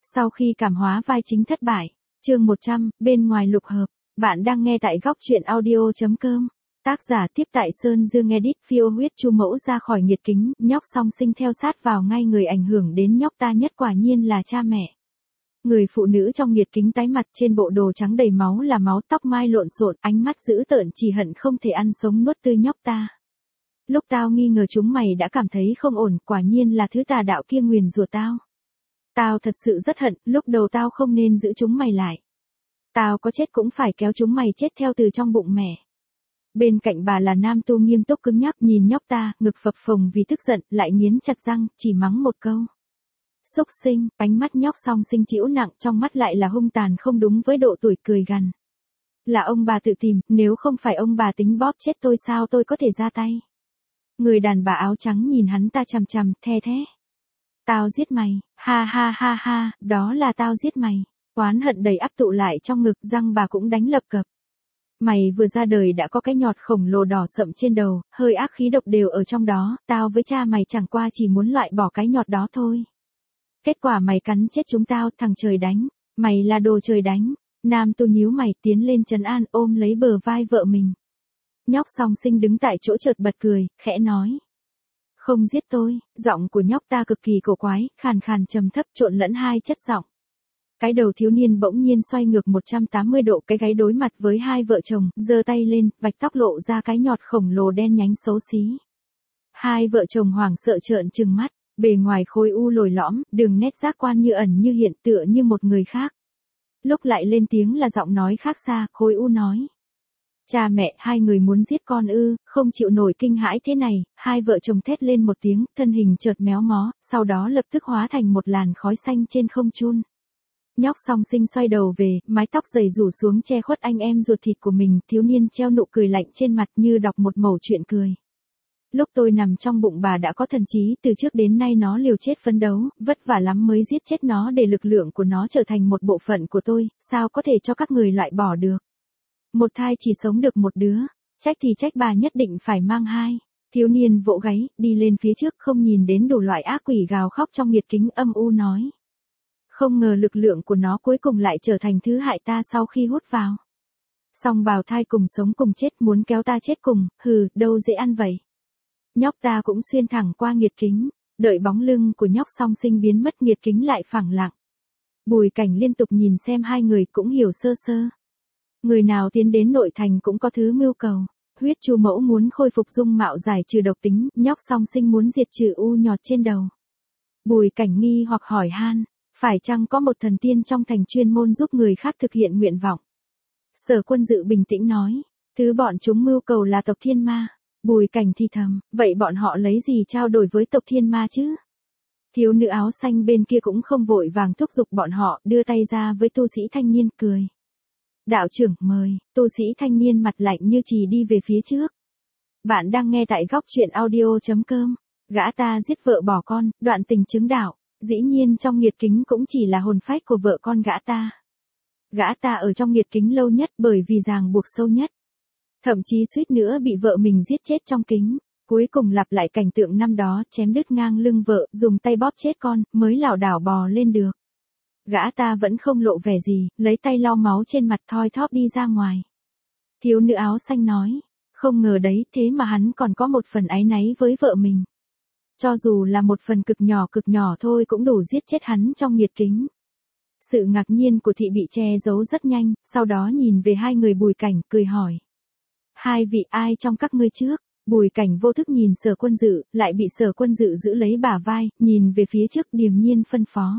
Sau khi cảm hóa vai chính thất bại, chương 100, bên ngoài lục hợp, bạn đang nghe tại góc truyện audio.com. Tác giả tiếp tại Sơn Dương edit phiêu huyết chu mẫu ra khỏi nghiệt kính, nhóc song sinh theo sát vào ngay người ảnh hưởng đến nhóc ta nhất quả nhiên là cha mẹ. Người phụ nữ trong nghiệt kính tái mặt trên bộ đồ trắng đầy máu là máu, tóc mai lộn xộn, ánh mắt dữ tợn chỉ hận không thể ăn sống nuốt tươi nhóc ta. Lúc tao nghi ngờ chúng mày đã cảm thấy không ổn, quả nhiên là thứ tà đạo kia nguyền rủa tao. Tao thật sự rất hận, lúc đầu tao không nên giữ chúng mày lại. Tao có chết cũng phải kéo chúng mày chết theo từ trong bụng mẹ. Bên cạnh bà là nam tu nghiêm túc cứng nhắc nhìn nhóc ta, ngực phập phồng vì tức giận, lại nghiến chặt răng, chỉ mắng một câu. Xúc sinh, ánh mắt nhóc song sinh chĩu nặng, trong mắt lại là hung tàn không đúng với độ tuổi cười gằn. Là ông bà tự tìm, nếu không phải ông bà tính bóp chết tôi sao tôi có thể ra tay. Người đàn bà áo trắng nhìn hắn ta chằm chằm, the thế. Tao giết mày, ha ha ha ha, đó là tao giết mày. Oán hận đầy ắp tụ lại trong ngực, răng bà cũng đánh lập cập. Mày vừa ra đời đã có cái nhọt khổng lồ đỏ sậm trên đầu, hơi ác khí độc đều ở trong đó, tao với cha mày chẳng qua chỉ muốn loại bỏ cái nhọt đó thôi. Kết quả mày cắn chết chúng tao, thằng trời đánh, mày là đồ trời đánh. Nam tu nhíu mày tiến lên trấn an ôm lấy bờ vai vợ mình. Nhóc song sinh đứng tại chỗ chợt bật cười, khẽ nói. Không giết tôi, giọng của nhóc ta cực kỳ cổ quái, khàn khàn trầm thấp trộn lẫn hai chất giọng. Cái đầu thiếu niên bỗng nhiên xoay ngược 180 độ, cái gáy đối mặt với hai vợ chồng, giơ tay lên, vạch tóc lộ ra cái nhọt khổng lồ đen nhánh xấu xí. Hai vợ chồng hoảng sợ trợn trừng mắt, bề ngoài khối u lồi lõm, đường nét giác quan như ẩn như hiện tựa như một người khác. Lúc lại lên tiếng là giọng nói khác xa, khối u nói. Cha mẹ, hai người muốn giết con ư, không chịu nổi kinh hãi thế này, hai vợ chồng thét lên một tiếng, thân hình chợt méo mó, sau đó lập tức hóa thành một làn khói xanh trên không trung. Nhóc song sinh xoay đầu về, mái tóc dày rủ xuống che khuất anh em ruột thịt của mình, thiếu niên treo nụ cười lạnh trên mặt như đọc một mẩu chuyện cười. Lúc tôi nằm trong bụng bà đã có thần trí, từ trước đến nay nó liều chết phấn đấu, vất vả lắm mới giết chết nó để lực lượng của nó trở thành một bộ phận của tôi, sao có thể cho các người loại bỏ được. Một thai chỉ sống được một đứa, trách thì trách bà nhất định phải mang hai. Thiếu niên vỗ gáy, đi lên phía trước không nhìn đến đủ loại ác quỷ gào khóc trong nghiệt kính âm u nói. Không ngờ lực lượng của nó cuối cùng lại trở thành thứ hại ta sau khi hút vào. Song bào thai cùng sống cùng chết muốn kéo ta chết cùng, hừ, đâu dễ ăn vậy. Nhóc ta cũng xuyên thẳng qua nghiệt kính, đợi bóng lưng của nhóc song sinh biến mất nghiệt kính lại phẳng lặng. Bùi Cảnh liên tục nhìn xem hai người cũng hiểu sơ sơ. Người nào tiến đến nội thành cũng có thứ mưu cầu. Huyết chu mẫu muốn khôi phục dung mạo giải trừ độc tính, nhóc song sinh muốn diệt trừ u nhọt trên đầu. Bùi Cảnh nghi hoặc hỏi han, phải chăng có một thần tiên trong thành chuyên môn giúp người khác thực hiện nguyện vọng? Sở Quân Dự bình tĩnh nói, thứ bọn chúng mưu cầu là tộc thiên ma. Bùi Cảnh thì thầm, vậy bọn họ lấy gì trao đổi với tộc thiên ma chứ? Thiếu nữ áo xanh bên kia cũng không vội vàng thúc giục bọn họ, đưa tay ra với tu sĩ thanh niên cười. Đạo trưởng mời, tu sĩ thanh niên mặt lạnh như chì đi về phía trước. Bạn đang nghe tại góc truyện audio.com. Gã ta giết vợ bỏ con, đoạn tình chứng đạo, dĩ nhiên trong nghiệt kính cũng chỉ là hồn phách của vợ con gã ta. Gã ta ở trong nghiệt kính lâu nhất bởi vì ràng buộc sâu nhất. Thậm chí suýt nữa bị vợ mình giết chết trong kính. Cuối cùng lặp lại cảnh tượng năm đó, chém đứt ngang lưng vợ, dùng tay bóp chết con, mới lảo đảo bò lên được. Gã ta vẫn không lộ vẻ gì, lấy tay lau máu trên mặt thoi thóp đi ra ngoài. Thiếu nữ áo xanh nói, không ngờ đấy, thế mà hắn còn có một phần áy náy với vợ mình. Cho dù là một phần cực nhỏ thôi cũng đủ giết chết hắn trong nghiệt kính. Sự ngạc nhiên của thị bị che giấu rất nhanh, sau đó nhìn về hai người Bùi Cảnh, cười hỏi. Hai vị ai trong các ngươi trước? Bùi Cảnh vô thức nhìn Sở Quân Dự, lại bị Sở Quân Dự giữ lấy bả vai, nhìn về phía trước điềm nhiên phân phó.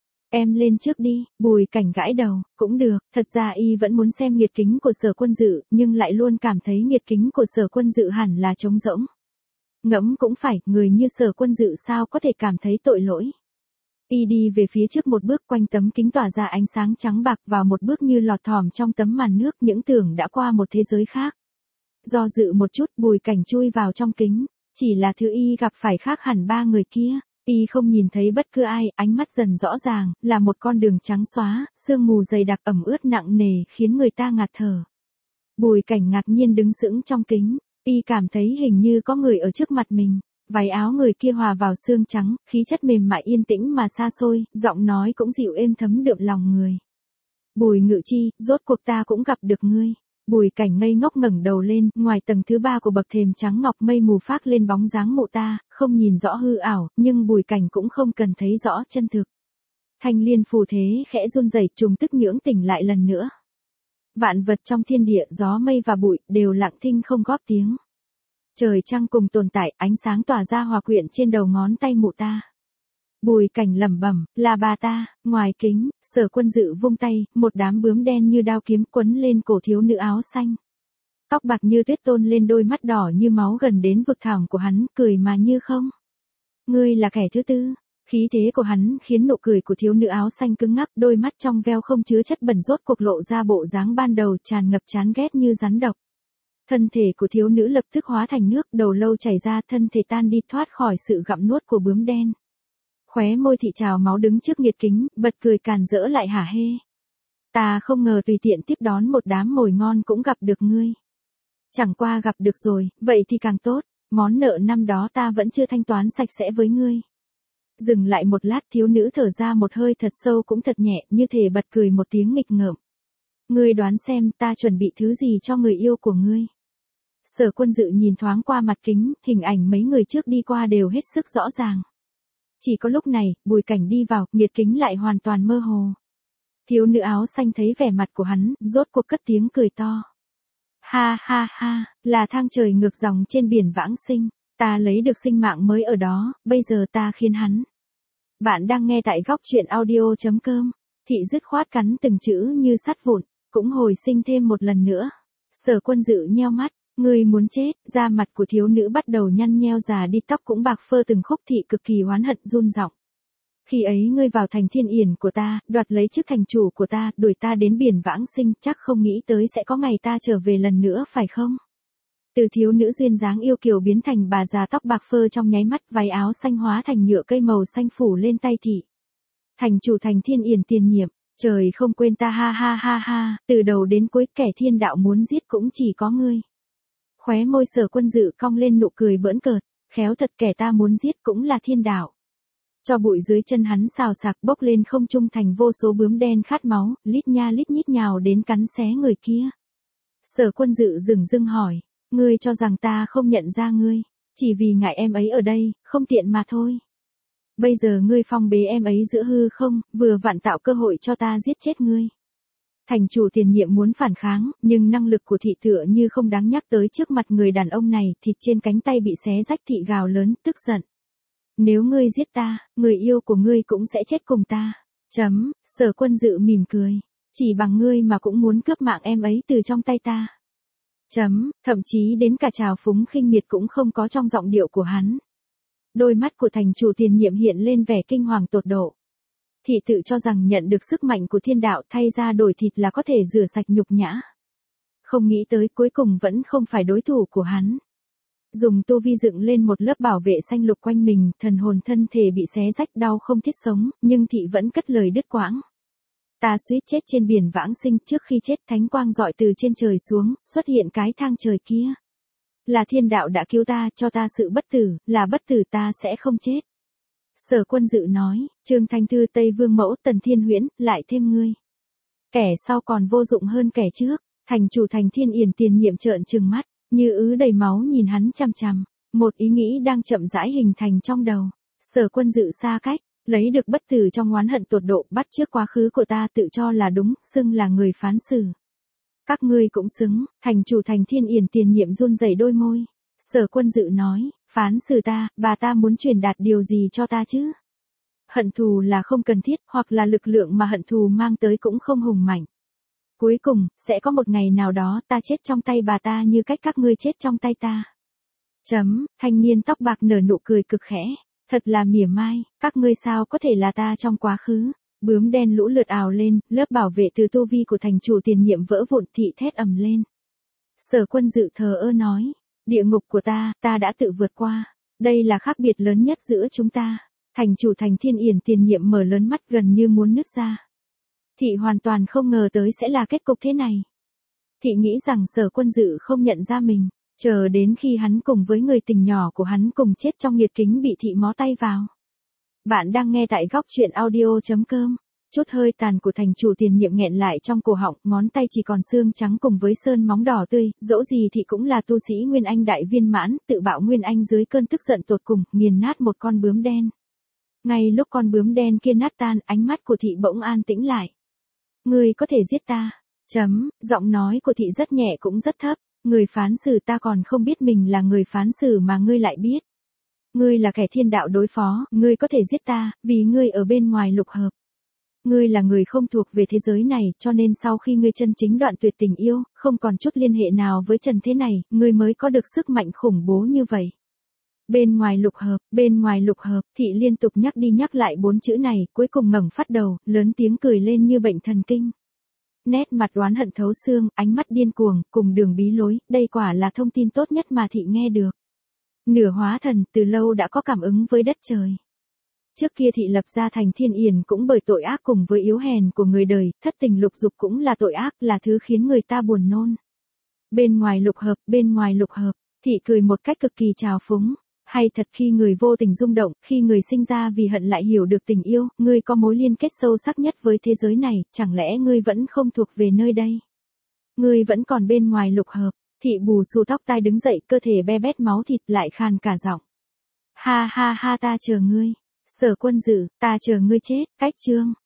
Em lên trước đi, Bùi Cảnh gãi đầu, cũng được, thật ra y vẫn muốn xem nghiệt kính của Sở Quân Dự, nhưng lại luôn cảm thấy nghiệt kính của Sở Quân Dự hẳn là trống rỗng. Ngẫm cũng phải, người như Sở Quân Dự sao có thể cảm thấy tội lỗi. Y đi về phía trước một bước, quanh tấm kính tỏa ra ánh sáng trắng bạc, vào một bước như lọt thỏm trong tấm màn nước, những tưởng đã qua một thế giới khác. Do dự một chút, Bùi Cảnh chui vào trong kính, chỉ là thứ y gặp phải khác hẳn ba người kia. Y không nhìn thấy bất cứ ai, ánh mắt dần rõ ràng, là một con đường trắng xóa, sương mù dày đặc ẩm ướt nặng nề khiến người ta ngạt thở. Bùi Cảnh ngạc nhiên đứng sững trong kính, y cảm thấy hình như có người ở trước mặt mình. Váy áo người kia hòa vào xương trắng, khí chất mềm mại yên tĩnh mà xa xôi, giọng nói cũng dịu êm thấm đượm lòng người. Bùi Ngự Chi, rốt cuộc ta cũng gặp được ngươi. Bùi Cảnh ngây ngốc ngẩng đầu lên, ngoài tầng thứ 3 của bậc thềm trắng ngọc mây mù phác lên bóng dáng mộ ta, không nhìn rõ hư ảo, nhưng Bùi Cảnh cũng không cần thấy rõ chân thực. Thanh liên phù thế khẽ run rẩy, trùng tức nhưỡng tỉnh lại lần nữa. Vạn vật trong thiên địa, gió mây và bụi, đều lặng thinh không góp tiếng. Trời trăng cùng tồn tại, ánh sáng tỏa ra hòa quyện trên đầu ngón tay mụ ta. Bùi Cảnh lẩm bẩm, là bà ta. Ngoài kính, Sở Quân Dự vung tay, một đám bướm đen như đao kiếm quấn lên cổ thiếu nữ áo xanh. Tóc bạc như tuyết tôn lên đôi mắt đỏ như máu gần đến vực thẳm của hắn, cười mà như không. Ngươi là kẻ thứ tư. Khí thế của hắn khiến nụ cười của thiếu nữ áo xanh cứng ngắc, đôi mắt trong veo không chứa chất bẩn rốt cuộc lộ ra bộ dáng ban đầu tràn ngập chán ghét như rắn độc. Thân thể của thiếu nữ lập tức hóa thành nước, đầu lâu chảy ra, thân thể tan đi thoát khỏi sự gặm nuốt của bướm đen. Khóe môi thị trào máu đứng trước nhiệt kính, bật cười càn rỡ lại hả hê. Ta không ngờ tùy tiện tiếp đón một đám mồi ngon cũng gặp được ngươi. Chẳng qua gặp được rồi, vậy thì càng tốt, món nợ năm đó ta vẫn chưa thanh toán sạch sẽ với ngươi. Dừng lại một lát, thiếu nữ thở ra một hơi thật sâu cũng thật nhẹ, như thể bật cười một tiếng nghịch ngợm. Ngươi đoán xem ta chuẩn bị thứ gì cho người yêu của ngươi. Sở Quân Dự nhìn thoáng qua mặt kính, hình ảnh mấy người trước đi qua đều hết sức rõ ràng. Chỉ có lúc này, Bùi Cảnh đi vào, nhiệt kính lại hoàn toàn mơ hồ. Thiếu nữ áo xanh thấy vẻ mặt của hắn, rốt cuộc cất tiếng cười to. Ha ha ha, là thang trời ngược dòng trên biển vãng sinh, ta lấy được sinh mạng mới ở đó, bây giờ ta khiến hắn. Bạn đang nghe tại góc truyện audio.com, thị dứt khoát cắn từng chữ như sắt vụn, cũng hồi sinh thêm một lần nữa. Sở Quân Dự nheo mắt, ngươi muốn chết, da mặt của thiếu nữ bắt đầu nhăn nheo già đi, tóc cũng bạc phơ từng khúc, thị cực kỳ oán hận run giọng. Khi ấy ngươi vào thành Thiên Yển của ta, đoạt lấy chức thành chủ của ta, đuổi ta đến biển vãng sinh, chắc không nghĩ tới sẽ có ngày ta trở về lần nữa phải không? Từ thiếu nữ duyên dáng yêu kiều biến thành bà già tóc bạc phơ trong nháy mắt, váy áo xanh hóa thành nhựa cây màu xanh phủ lên tay thị. Thành chủ thành Thiên Yển tiền nhiệm, trời không quên ta ha ha ha ha, từ đầu đến cuối kẻ thiên đạo muốn giết cũng chỉ có ngươi. Khóe môi Sở Quân Dự cong lên nụ cười bỡn cợt, khéo thật, kẻ ta muốn giết cũng là thiên đạo. Cho bụi dưới chân hắn xào xạc bốc lên không trung thành vô số bướm đen khát máu, lít nha lít nhít nhào đến cắn xé người kia. Sở Quân Dự dửng dưng hỏi, ngươi cho rằng ta không nhận ra ngươi, chỉ vì ngại em ấy ở đây, không tiện mà thôi. Bây giờ ngươi phong bế em ấy giữa hư không, vừa vặn tạo cơ hội cho ta giết chết ngươi. Thành chủ tiền nhiệm muốn phản kháng, nhưng năng lực của thị tựa như không đáng nhắc tới trước mặt người đàn ông này, thịt trên cánh tay bị xé rách, thị gào lớn, tức giận. Nếu ngươi giết ta, người yêu của ngươi cũng sẽ chết cùng ta. Sở Quân Dự mỉm cười. Chỉ bằng ngươi mà cũng muốn cướp mạng em ấy từ trong tay ta. Thậm chí đến cả trào phúng khinh miệt cũng không có trong giọng điệu của hắn. Đôi mắt của thành chủ tiền nhiệm hiện lên vẻ kinh hoàng tột độ. Thị tự cho rằng nhận được sức mạnh của thiên đạo, thay ra đổi thịt là có thể rửa sạch nhục nhã. Không nghĩ tới cuối cùng vẫn không phải đối thủ của hắn. Dùng tu vi dựng lên một lớp bảo vệ xanh lục quanh mình, thần hồn thân thể bị xé rách đau không thiết sống, nhưng thị vẫn cất lời đứt quãng. Ta suýt chết trên biển vãng sinh, trước khi chết thánh quang rọi từ trên trời xuống, xuất hiện cái thang trời kia. Là thiên đạo đã cứu ta, cho ta sự bất tử, là bất tử ta sẽ không chết. Sở Quân Dự nói, Trương Thanh Thư Tây Vương Mẫu Tần Thiên Huyễn, lại thêm ngươi. Kẻ sau còn vô dụng hơn kẻ trước, thành chủ thành Thiên Yển tiền nhiệm trợn trừng mắt, như ứ đầy máu nhìn hắn chằm chằm, một ý nghĩ đang chậm rãi hình thành trong đầu. Sở Quân Dự xa cách, lấy được bất tử trong oán hận tột độ, bắt chước quá khứ của ta tự cho là đúng, xưng là người phán xử. Các ngươi cũng xứng, thành chủ thành Thiên Yển tiền nhiệm run rẩy đôi môi. Sở Quân Dự nói, phán xử ta, bà ta muốn truyền đạt điều gì cho ta chứ? Hận thù là không cần thiết, hoặc là lực lượng mà hận thù mang tới cũng không hùng mạnh. Cuối cùng, sẽ có một ngày nào đó ta chết trong tay bà ta như cách các ngươi chết trong tay ta. Thanh niên tóc bạc nở nụ cười cực khẽ. Thật là mỉa mai, các ngươi sao có thể là ta trong quá khứ. Bướm đen lũ lượt ào lên, lớp bảo vệ từ tu vi của thành chủ tiền nhiệm vỡ vụn, thị thét ầm lên. Sở Quân Dự thờ ơ nói, địa ngục của ta đã tự vượt qua. Đây là khác biệt lớn nhất giữa chúng ta. Thành chủ thành Thiên Yển tiền nhiệm mở lớn mắt gần như muốn nứt ra. Thị hoàn toàn không ngờ tới sẽ là kết cục thế này. Thị nghĩ rằng Sở Quân Dự không nhận ra mình. Chờ đến khi hắn cùng với người tình nhỏ của hắn cùng chết trong nhiệt kính bị thị mó tay vào. Bạn đang nghe tại góc chuyện audio.com. Chút hơi tàn của thành chủ tiền nhiệm nghẹn lại trong cổ họng, ngón tay chỉ còn xương trắng cùng với sơn móng đỏ tươi, dẫu gì thì cũng là tu sĩ Nguyên Anh đại viên mãn, tự bạo Nguyên Anh dưới cơn tức giận tột cùng, nghiền nát một con bướm đen. Ngay lúc con bướm đen kia nát tan, ánh mắt của thị bỗng an tĩnh lại. Ngươi có thể giết ta. Giọng nói của thị rất nhẹ cũng rất thấp. Người phán xử ta còn không biết mình là người phán xử mà ngươi lại biết. Ngươi là kẻ thiên đạo đối phó, ngươi có thể giết ta, vì ngươi ở bên ngoài lục hợp. Ngươi là người không thuộc về thế giới này, cho nên sau khi ngươi chân chính đoạn tuyệt tình yêu, không còn chút liên hệ nào với trần thế này, ngươi mới có được sức mạnh khủng bố như vậy. Bên ngoài lục hợp, thị liên tục nhắc đi nhắc lại 4 chữ này, cuối cùng ngẩng phát đầu, lớn tiếng cười lên như bệnh thần kinh. Nét mặt oán hận thấu xương, ánh mắt điên cuồng, cùng đường bí lối, đây quả là thông tin tốt nhất mà thị nghe được. Nửa hóa thần, từ lâu đã có cảm ứng với đất trời. Trước kia thị lập ra thành Thiên Yển cũng bởi tội ác cùng với yếu hèn của người đời, thất tình lục dục cũng là tội ác, là thứ khiến người ta buồn nôn. Bên ngoài lục hợp, thị cười một cách cực kỳ trào phúng. Hay thật khi người vô tình rung động, khi người sinh ra vì hận lại hiểu được tình yêu, ngươi có mối liên kết sâu sắc nhất với thế giới này, chẳng lẽ ngươi vẫn không thuộc về nơi đây? Ngươi vẫn còn bên ngoài lục hợp, thị bù xù tóc tai đứng dậy, cơ thể be bét máu thịt lại khàn cả giọng. Ha ha ha, ta chờ ngươi. Sở Quân Dự, ta chờ ngươi chết, cách chương.